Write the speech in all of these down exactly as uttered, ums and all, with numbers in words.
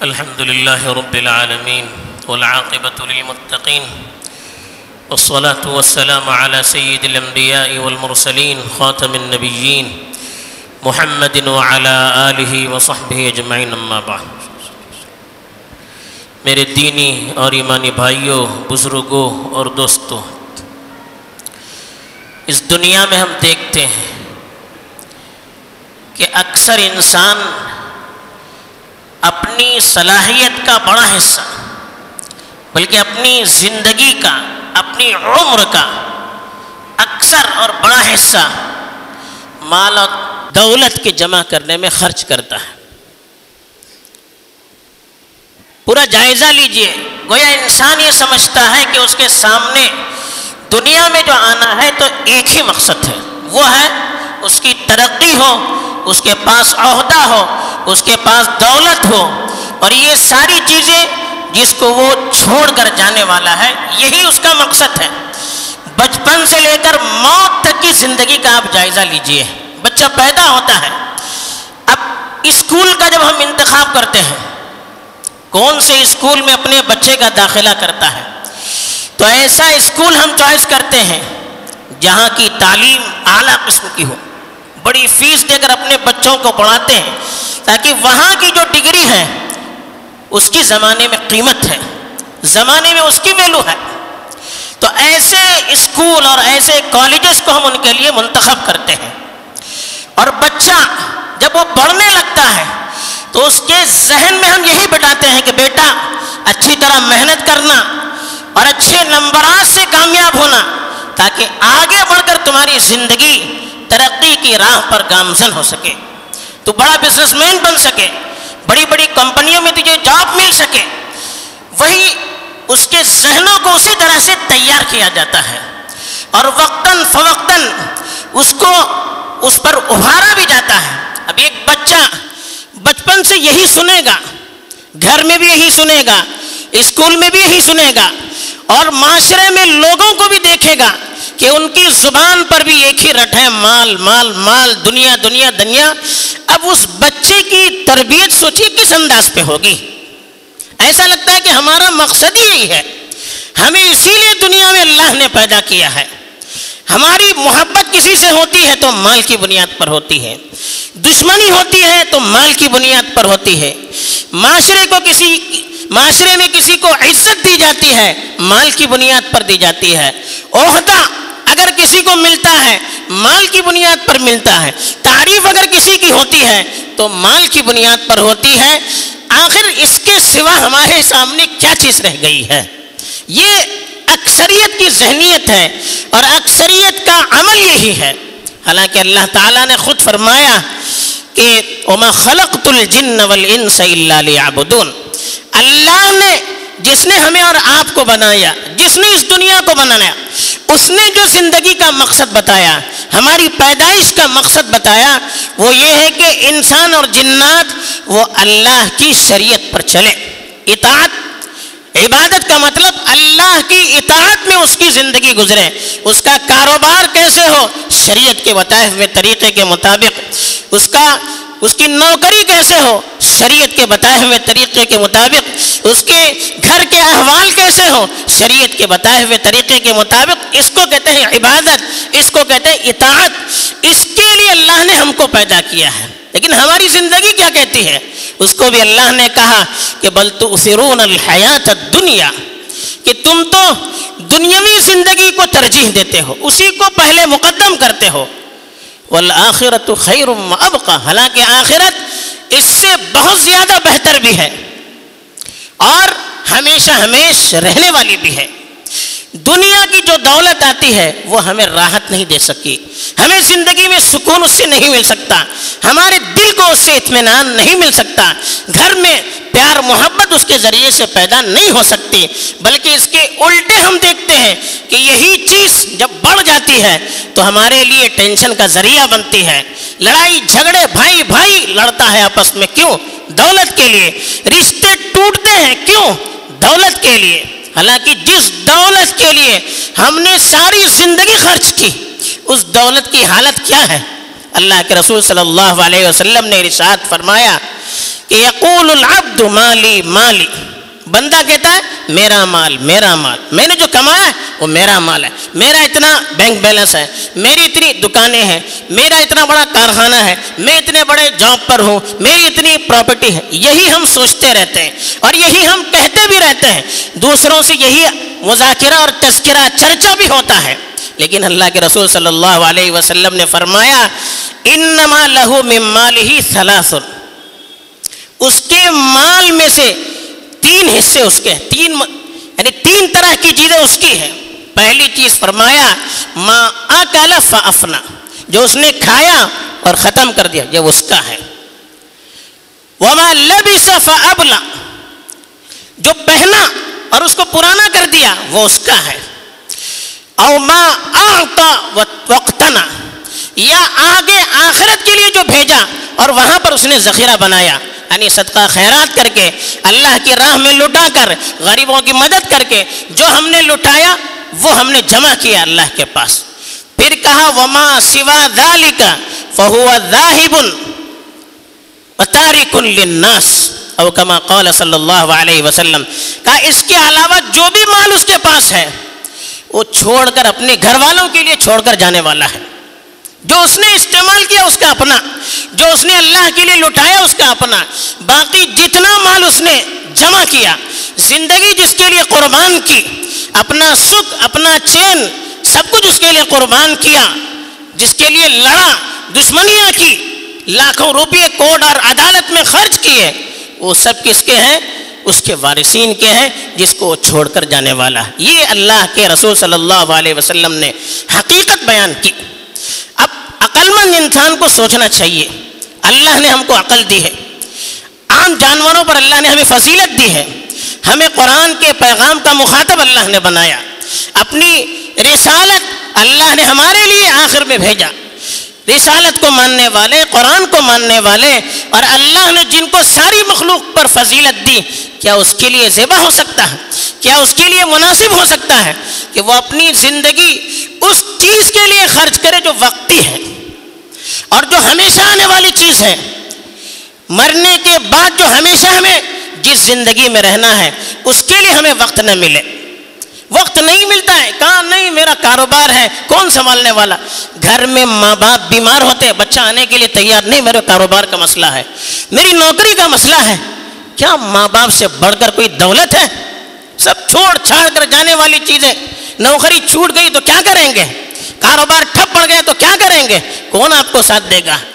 الحمد لله رب العالمين والعاقبة للمتقين والصلاة والسلام على سيد الأنبياء والمرسلين خاتم النبيين محمد وعلى آلہ وصحبہ اجمعین اما بعد۔ میرے دینی اور ایمانی بھائیوں، بزرگوں اور دوستوں، اس دنیا میں ہم دیکھتے ہیں کہ اکثر انسان اپنی صلاحیت کا بڑا حصہ بلکہ اپنی زندگی کا، اپنی عمر کا اکثر اور بڑا حصہ مال اور دولت کے جمع کرنے میں خرچ کرتا ہے۔ پورا جائزہ لیجئے، گویا انسان یہ سمجھتا ہے کہ اس کے سامنے دنیا میں جو آنا ہے تو ایک ہی مقصد ہے، وہ ہے اس کی ترقی ہو، اس کے پاس عہدہ ہو، اس کے پاس دولت ہو، اور یہ ساری چیزیں جس کو وہ چھوڑ کر جانے والا ہے، یہی اس کا مقصد ہے۔ بچپن سے لے کر موت تک کی زندگی کا آپ جائزہ لیجئے۔ بچہ پیدا ہوتا ہے، اب اسکول کا جب ہم انتخاب کرتے ہیں، کون سے اسکول میں اپنے بچے کا داخلہ کرتا ہے، تو ایسا اسکول ہم چوائس کرتے ہیں جہاں کی تعلیم اعلیٰ قسم کی ہو، بڑی فیس دے کر اپنے بچوں کو پڑھاتے ہیں تاکہ وہاں کی جو ڈگری ہے اس کی زمانے میں قیمت ہے، زمانے میں اس کی ویلو ہے۔ تو ایسے اسکول اور ایسے کالجز کو ہم ان کے لیے منتخب کرتے ہیں، اور بچہ جب وہ پڑھنے لگتا ہے تو اس کے ذہن میں ہم یہی بتاتے ہیں کہ بیٹا اچھی طرح محنت کرنا اور اچھے نمبرات سے کامیاب ہونا تاکہ آگے بڑھ کر تمہاری زندگی ترقی کی راہ پر گامزن ہو سکے، تو بڑا بزنس مین بن سکے، بڑی بڑی کمپنیوں میں تجھے جاب مل سکے۔ وہی اس کے ذہنوں کو اسی طرح سے تیار کیا جاتا ہے، اور وقتاً فوقتاً اس کو اس پر ابھارا بھی جاتا ہے۔ اب ایک بچہ بچپن سے یہی سنے گا، گھر میں بھی یہی سنے گا، اسکول میں بھی یہی سنے گا، اور معاشرے میں لوگوں کو بھی دیکھے گا کہ ان کی زبان پر بھی ایک ہی رٹ ہے، مال مال مال، دنیا دنیا دنیا۔ اب اس بچے کی تربیت سوچیے کس انداز پہ ہوگی؟ ایسا لگتا ہے کہ ہمارا مقصد ہی یہی ہے، ہمیں اسی لیے دنیا میں اللہ نے پیدا کیا ہے۔ ہماری محبت کسی سے ہوتی ہے تو مال کی بنیاد پر ہوتی ہے، دشمنی ہوتی ہے تو مال کی بنیاد پر ہوتی ہے، معاشرے کو کسی معاشرے میں کسی کو عزت دی جاتی ہے، مال کی بنیاد پر دی جاتی ہے، عہدہ اگر کسی کو ملتا ہے مال کی بنیاد پر ملتا ہے، تعریف اگر کسی کی ہوتی ہے تو مال کی بنیاد پر ہوتی ہے۔ آخر اس کے سوا ہمارے سامنے کیا چیز رہ گئی ہے؟ یہ اکثریت کی ذہنیت ہے، اور اکثریت کا عمل یہی ہے۔ حالانکہ اللہ تعالیٰ نے خود فرمایا کہ وَمَا خَلَقْتُ الْجِنَّ وَالْإِنسَ إِلَّا لِيَعْبُدُونَ، اللہ نے جس نے ہمیں اور آپ کو بنایا، جس نے اس دنیا کو بنایا، اس نے جو زندگی کا مقصد بتایا، ہماری پیدائش کا مقصد بتایا، وہ یہ ہے کہ انسان اور جنات وہ اللہ کی شریعت پر چلے۔ اطاعت، عبادت کا مطلب اللہ کی اطاعت میں اس کی زندگی گزرے، اس کا کاروبار کیسے ہو؟ شریعت کے بتائے ہوئے طریقے کے مطابق، اس کا اس کی نوکری کیسے ہو؟ شریعت کے بتائے ہوئے طریقے کے مطابق، اس کے گھر کے احوال کیسے ہو؟ شریعت کے بتائے ہوئے طریقے کے مطابق۔ اس کو کہتے ہیں عبادت، اس کو کہتے ہیں اطاعت۔ اس کے لیے اللہ نے ہم کو پیدا کیا ہے، لیکن ہماری زندگی کیا کہتی ہے؟ اس کو بھی اللہ نے کہا کہ بل تؤثرون الحیات الدنیا، کہ تم تو دنیاوی زندگی کو ترجیح دیتے ہو، اسی کو پہلے مقدم کرتے ہو۔ والآخرۃ خیر وابقیٰ، حالانکہ آخرت اس سے بہت زیادہ بہتر بھی ہے اور ہمیشہ ہمیشہ رہنے والی بھی ہے۔ دنیا کی جو دولت آتی ہے وہ ہمیں راحت نہیں دے سکی، ہمیں زندگی میں سکون اس سے نہیں مل سکتا، ہمارے دل کو اس سے اطمینان نہیں مل سکتا، گھر میں پیار محبت اس کے ذریعے سے پیدا نہیں ہو سکتی، بلکہ اس کے الٹے ہم دیکھتے ہیں کہ یہی چیز جب بڑھ جاتی ہے تو ہمارے لیے ٹینشن کا ذریعہ بنتی ہے۔ لڑائی جھگڑے، بھائی بھائی لڑتا ہے آپس میں، کیوں؟ دولت کے لیے۔ رشتے ٹوٹتے ہیں، کیوں؟ دولت کے لیے۔ حالانکہ جس دولت کے لیے ہم نے ساری زندگی خرچ کی، اس دولت کی حالت کیا ہے؟ اللہ کے رسول صلی اللہ علیہ وسلم نے ارشاد فرمایا کہ یقول العبد مالی مالی، بندہ کہتا ہے میرا مال میرا مال، میں نے جو کمایا ہے وہ میرا مال ہے، میرا اتنا بینک بیلنس ہے، میری اتنی دکانیں ہیں، میرا اتنا بڑا کارخانہ ہے، میں اتنے بڑے جاب پر ہوں، میری اتنی پراپرٹی ہے۔ یہی ہم سوچتے رہتے ہیں اور یہی ہم کہتے بھی رہتے ہیں، دوسروں سے یہی مذاکرہ اور تذکرہ چرچا بھی ہوتا ہے، لیکن اللہ کے رسول صلی اللہ علیہ وسلم نے فرمایا انما لہ من مالہ ثلاث، اس کے مال میں سے تین حصے اس کے، تین یعنی تین طرح کی چیزیں اس کی ہیں۔ پہلی چیز فرمایا ما اکل فافنا، جو اس نے کھایا اور ختم کر دیا یہ اس کا ہے۔ وما لبس فابلا، جو پہنا اور اس کو پرانا کر دیا وہ اس کا ہے۔ او ما اعطى واقتنع، یا آگے آخرت کے لیے جو بھیجا اور وہاں پر اس نے ذخیرہ بنایا، یعنی صدقہ خیرات کر کے، اللہ کی راہ میں لٹا کر، غریبوں کی مدد کر کے جو ہم نے لٹایا وہ ہم نے جمع کیا اللہ کے پاس۔ پھر کہا وما سوا ذالک فہو ذاہب وتارک للناس، او کما قال صلی اللہ علیہ وسلم، کہا اس کے علاوہ جو بھی مال اس کے پاس ہے وہ چھوڑ کر اپنے گھر والوں کے لیے چھوڑ کر جانے والا ہے۔ جو اس نے استعمال کیا اس کا اپنا، جو اس نے اللہ کے لیے لٹایا اس کا اپنا، باقی جتنا مال اس نے جمع کیا، زندگی جس کے لیے قربان کی، اپنا سکھ اپنا چین سب کچھ اس کے لیے قربان کیا، جس کے لیے لڑا، دشمنیاں کی، لاکھوں روپے کورٹ اور عدالت میں خرچ کیے، وہ سب کس کے ہیں؟ اس کے وارثین کے ہیں، جس کو وہ چھوڑ کر جانے والا۔ یہ اللہ کے رسول صلی اللہ علیہ وسلم نے حقیقت بیان کی۔ اب عقل مند انسان کو سوچنا چاہیے، اللہ نے ہم کو عقل دی ہے، عام جانوروں پر اللہ نے ہمیں فضیلت دی ہے، ہمیں قرآن کے پیغام کا مخاطب اللہ نے بنایا، اپنی رسالت اللہ نے ہمارے لیے آخر میں بھیجا۔ رسالت کو ماننے والے، قرآن کو ماننے والے، اور اللہ نے جن کو ساری مخلوق پر فضیلت دی، کیا اس کے لیے زیبا ہو سکتا ہے؟ کیا اس کے لیے مناسب ہو سکتا ہے کہ وہ اپنی زندگی اس چیز کے لیے خرچ کرے جو وقتی ہے اور جو ہمیشہ آنے والی چیز ہے؟ مرنے کے بعد جو ہمیشہ ہمیں جس زندگی میں رہنا ہے اس کے لیے ہمیں وقت نہ ملے، وقت نہیں ملتا ہے، کہاں نہیں میرا کاروبار ہے، کون سنبھالنے والا؟ گھر میں ماں باپ بیمار ہوتے ہیں، بچہ آنے کے لیے تیار نہیں، میرے کاروبار کا مسئلہ ہے، میری نوکری کا مسئلہ ہے۔ کیا ماں باپ سے بڑھ کر کوئی دولت ہے؟ سب چھوڑ چھاڑ کر جانے والی چیزیں، نوکری چھوٹ گئی تو کیا کریں گے؟ کاروبار ٹھپ پڑ گیا تو کیا کریں گے؟ کون آپ کو ساتھ دے گا؟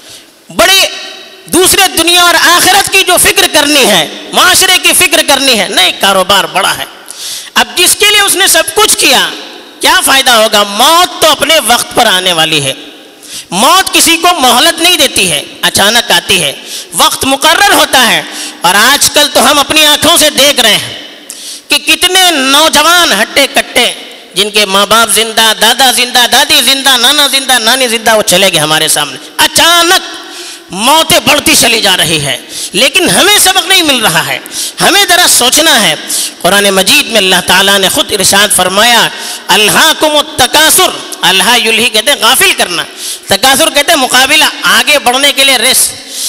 بڑی دوسرے دنیا اور آخرت کی جو فکر کرنی ہے، معاشرے کی فکر کرنی ہے، نہیں، کاروبار بڑا ہے۔ اب جس کے لیے اس نے سب کچھ کیا کیا فائدہ ہوگا؟ موت تو اپنے وقت پر آنے والی ہے، موت کسی کو مہلت نہیں دیتی ہے، اچانک آتی ہے، وقت مقرر ہوتا ہے۔ اور آج کل تو ہم اپنی آنکھوں سے دیکھ رہے ہیں کہ کتنے نوجوان ہٹے کٹے جن کے ماں باپ زندہ، دادا زندہ، دادی زندہ، نانا زندہ، نانی زندہ، وہ چلے گئے ہمارے سامنے، اچانک موتیں بڑھتی چلی جا رہی ہے، لیکن ہمیں سبق نہیں مل رہا ہے۔ ہمیں ذرا سوچنا ہے۔ قرآن مجید میں اللہ تعالیٰ نے خود ارشاد فرمایا الہاکم التکاثر، الہا یلہی کہتے ہیں غافل کرنا، تکاثر کہتے ہیں مقابلہ، آگے بڑھنے کے لیے ریس،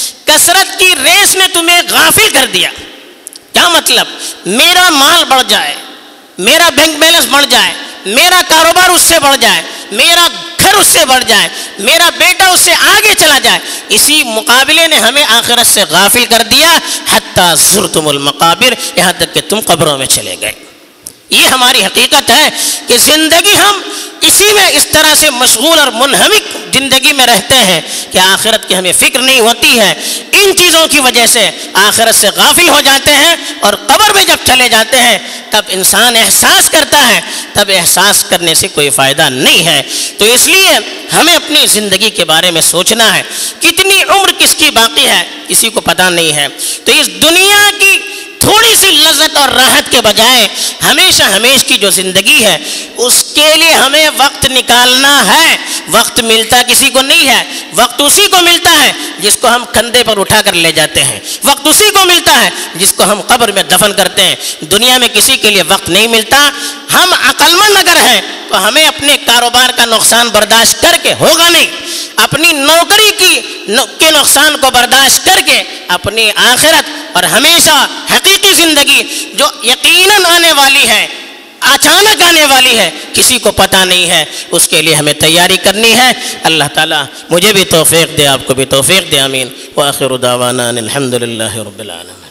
کثرت کی ریس نے تمہیں غافل کر دیا۔ کیا مطلب؟ میرا مال بڑھ جائے، میرا بینک بیلنس بڑھ جائے، میرا کاروبار اس سے بڑھ جائے، میرا گھر اس سے بڑھ جائے، میرا بیٹا اس سے آگے چلا جائے، اسی مقابلے نے ہمیں آخرت سے غافل کر دیا، حتی زرتم المقابر، یہاں تک کہ تم قبروں میں چلے گئے۔ یہ ہماری حقیقت ہے کہ زندگی ہم اسی میں اس طرح سے مشغول اور منہمک زندگی میں رہتے ہیں کہ آخرت کی ہمیں فکر نہیں ہوتی ہے۔ ان چیزوں کی وجہ سے آخرت سے غافل ہو جاتے ہیں، اور قبر میں جب چلے جاتے ہیں تب انسان احساس کرتا ہے، تب احساس کرنے سے کوئی فائدہ نہیں ہے۔ تو اس لیے ہمیں اپنی زندگی کے بارے میں سوچنا ہے، کتنی عمر کس کی باقی ہے کسی کو پتہ نہیں ہے۔ تو اس دنیا کی تھوڑی سی لذت اور راحت کے بجائے ہمیشہ ہمیش کی جو زندگی ہے اس کے لیے ہمیں وقت نکالنا ہے۔ وقت ملتا کسی کو نہیں ہے، وقت اسی کو ملتا ہے جس کو ہم کندھے پر اٹھا کر لے جاتے ہیں، وقت اسی کو ملتا ہے جس کو ہم قبر میں دفن کرتے ہیں۔ دنیا میں کسی کے لیے وقت نہیں ملتا۔ ہم عقل مند اگر ہیں تو ہمیں اپنے کاروبار کا نقصان برداشت کر کے، ہوگا نہیں، اپنی نوکری کی کے نقصان کو برداشت کر کے اپنی آخرت اور ہمیشہ حقیقی زندگی جو یقیناً آنے والی ہے، اچانک آنے والی ہے، کسی کو پتہ نہیں ہے، اس کے لیے ہمیں تیاری کرنی ہے۔ اللہ تعالیٰ مجھے بھی توفیق دے، آپ کو بھی توفیق دے، آمین۔ وآخر دعوانا الحمد للہ رب العالمین۔